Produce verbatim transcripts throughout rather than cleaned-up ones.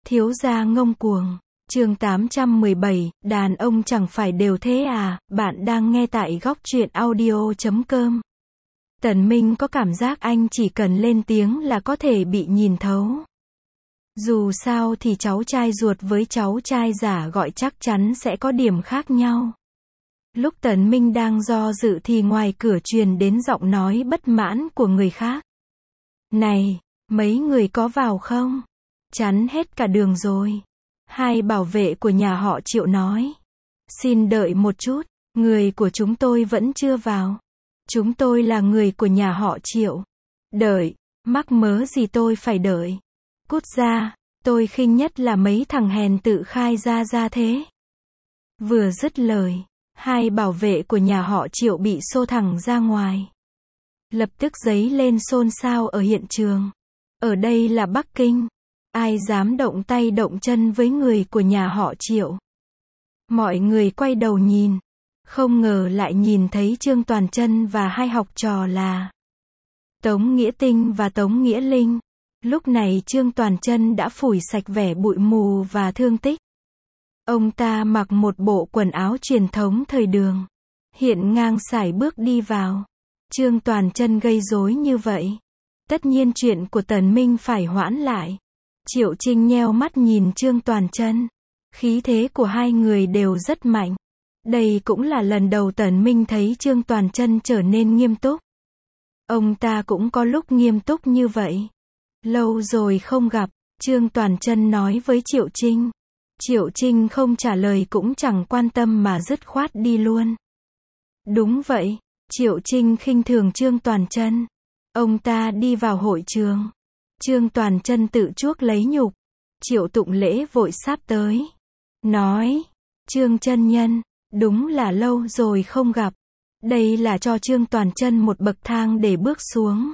Thiếu gia ngông cuồng. Chương tám trăm mười bảy, đàn ông chẳng phải đều thế à, bạn đang nghe tại góc truyện audio chấm com. Tần Minh có cảm giác anh chỉ cần lên tiếng là có thể bị nhìn thấu. Dù sao thì cháu trai ruột với cháu trai giả gọi chắc chắn sẽ có điểm khác nhau. Lúc Tần Minh đang do dự thì ngoài cửa truyền đến giọng nói bất mãn của người khác. Này, mấy người có vào không? Chắn hết cả đường rồi. Hai bảo vệ của nhà họ Triệu nói. Xin đợi một chút, người của chúng tôi vẫn chưa vào. Chúng tôi là người của nhà họ Triệu. Đợi, mắc mớ gì tôi phải đợi. Cút ra, tôi khinh nhất là mấy thằng hèn tự khai ra ra thế. Vừa dứt lời, hai bảo vệ của nhà họ Triệu bị xô thẳng ra ngoài. Lập tức giấy lên xôn xao ở hiện trường. Ở đây là Bắc Kinh. Ai dám động tay động chân với người của nhà họ Triệu. Mọi người quay đầu nhìn. Không ngờ lại nhìn thấy Trương Toàn Chân và hai học trò là Tống Nghĩa Tinh và Tống Nghĩa Linh. Lúc này Trương Toàn Chân đã phủi sạch vẻ bụi mù và thương tích. Ông ta mặc một bộ quần áo truyền thống thời Đường. Hiện ngang sải bước đi vào. Trương Toàn Chân gây rối như vậy. Tất nhiên chuyện của Tần Minh phải hoãn lại. Triệu Trinh nheo mắt nhìn Trương Toàn Chân. Khí thế của hai người đều rất mạnh. Đây cũng là lần đầu Tần Minh thấy Trương Toàn Chân trở nên nghiêm túc. Ông ta cũng có lúc nghiêm túc như vậy. Lâu rồi không gặp, Trương Toàn Chân nói với Triệu Trinh. Triệu Trinh không trả lời cũng chẳng quan tâm mà dứt khoát đi luôn. Đúng vậy, Triệu Trinh khinh thường Trương Toàn Chân. Ông ta đi vào hội trường. Trương Toàn Chân tự chuốc lấy nhục. Triệu Tụng Lễ vội sáp tới. Nói, Trương chân nhân, đúng là lâu rồi không gặp. Đây là cho Trương Toàn Chân một bậc thang để bước xuống.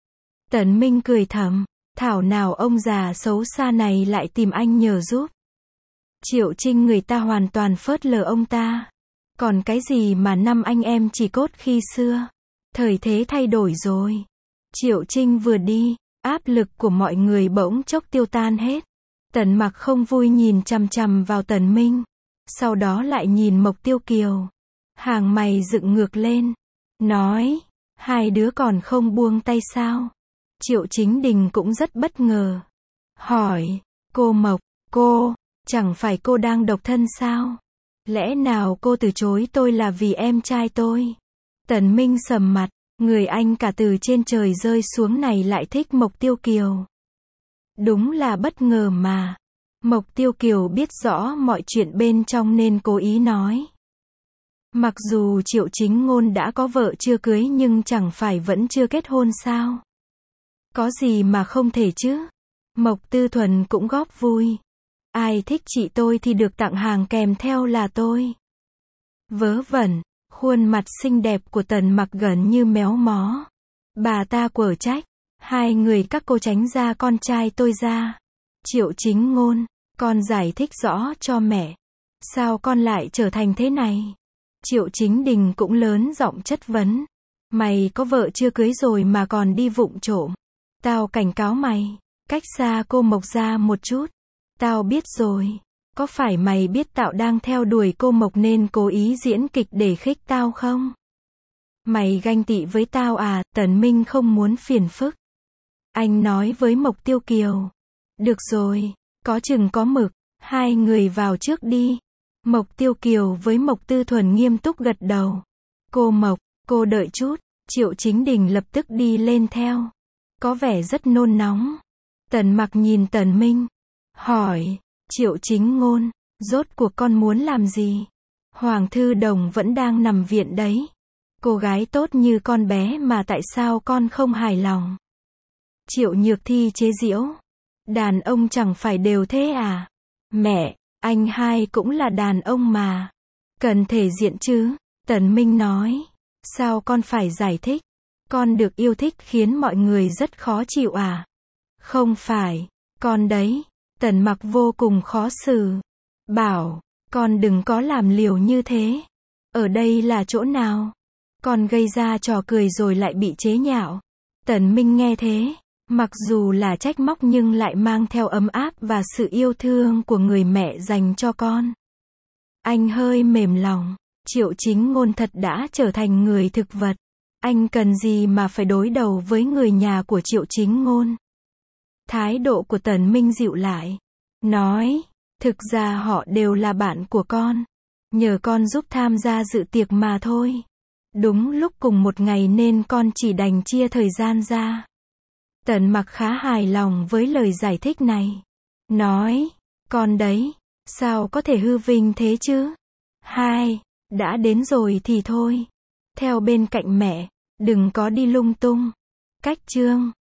Tần Minh cười thầm, thảo nào ông già xấu xa này lại tìm anh nhờ giúp. Triệu Trinh người ta hoàn toàn phớt lờ ông ta. Còn cái gì mà năm anh em chỉ cốt khi xưa. Thời thế thay đổi rồi. Triệu Trinh vừa đi, áp lực của mọi người bỗng chốc tiêu tan hết. Tần Mặc không vui nhìn chằm chằm vào Tần Minh. Sau đó lại nhìn Mộc Tiêu Kiều. Hàng mày dựng ngược lên. Nói, hai đứa còn không buông tay sao? Triệu Chính Đình cũng rất bất ngờ. Hỏi, cô Mộc, cô, chẳng phải cô đang độc thân sao? Lẽ nào cô từ chối tôi là vì em trai tôi? Tần Minh sầm mặt, người anh cả từ trên trời rơi xuống này lại thích Mộc Tiêu Kiều. Đúng là bất ngờ mà. Mộc Tiêu Kiều biết rõ mọi chuyện bên trong nên cố ý nói. Mặc dù Triệu Chính Ngôn đã có vợ chưa cưới nhưng chẳng phải vẫn chưa kết hôn sao? Có gì mà không thể chứ? Mộc Tư Thuần cũng góp vui. Ai thích chị tôi thì được tặng hàng kèm theo là tôi. Vớ vẩn, khuôn mặt xinh đẹp của Tần Mặc gần như méo mó. Bà ta quở trách. Hai người các cô tránh ra con trai tôi ra. Triệu Chính Ngôn, con giải thích rõ cho mẹ. Sao con lại trở thành thế này? Triệu Chính Đình cũng lớn giọng chất vấn. Mày có vợ chưa cưới rồi mà còn đi vụng trộm. Tao cảnh cáo mày, cách xa cô Mộc ra một chút. Tao biết rồi. Có phải mày biết tao đang theo đuổi cô Mộc nên cố ý diễn kịch để khích tao không? Mày ganh tị với tao à? Tần Minh không muốn phiền phức. Anh nói với Mộc Tiêu Kiều. Được rồi, có chừng có mực, hai người vào trước đi. Mộc Tiêu Kiều với Mộc Tư Thuần nghiêm túc gật đầu. Cô Mộc, cô đợi chút. Triệu Chính Đình lập tức đi lên theo. Có vẻ rất nôn nóng. Tần Mặc nhìn Tần Minh. Hỏi, Triệu Chính Ngôn, rốt cuộc con muốn làm gì? Hoàng Thư Đồng vẫn đang nằm viện đấy. Cô gái tốt như con bé mà tại sao con không hài lòng? Triệu Nhược Thi chế giễu. Đàn ông chẳng phải đều thế à? Mẹ, anh hai cũng là đàn ông mà. Cần thể diện chứ? Tần Minh nói. Sao con phải giải thích? Con được yêu thích khiến mọi người rất khó chịu à? Không phải, con đấy. Tần Mặc vô cùng khó xử. Bảo, con đừng có làm liều như thế. Ở đây là chỗ nào? Con gây ra trò cười rồi lại bị chế nhạo. Tần Minh nghe thế, Mặc dù là trách móc nhưng lại mang theo ấm áp và sự yêu thương của người mẹ dành cho con. Anh hơi mềm lòng. Triệu Chính Ngôn thật đã trở thành người thực vật. Anh cần gì mà phải đối đầu với người nhà của Triệu Chính Ngôn. Thái độ của Tần Minh dịu lại. Nói, thực ra họ đều là bạn của con. Nhờ con giúp tham gia dự tiệc mà thôi. Đúng lúc cùng một ngày nên con chỉ đành chia thời gian ra. Tần Mặc khá hài lòng với lời giải thích này. Nói, con đấy, sao có thể hư vinh thế chứ? Hai, đã đến rồi thì thôi. Theo bên cạnh mẹ, đừng có đi lung tung. Cách chương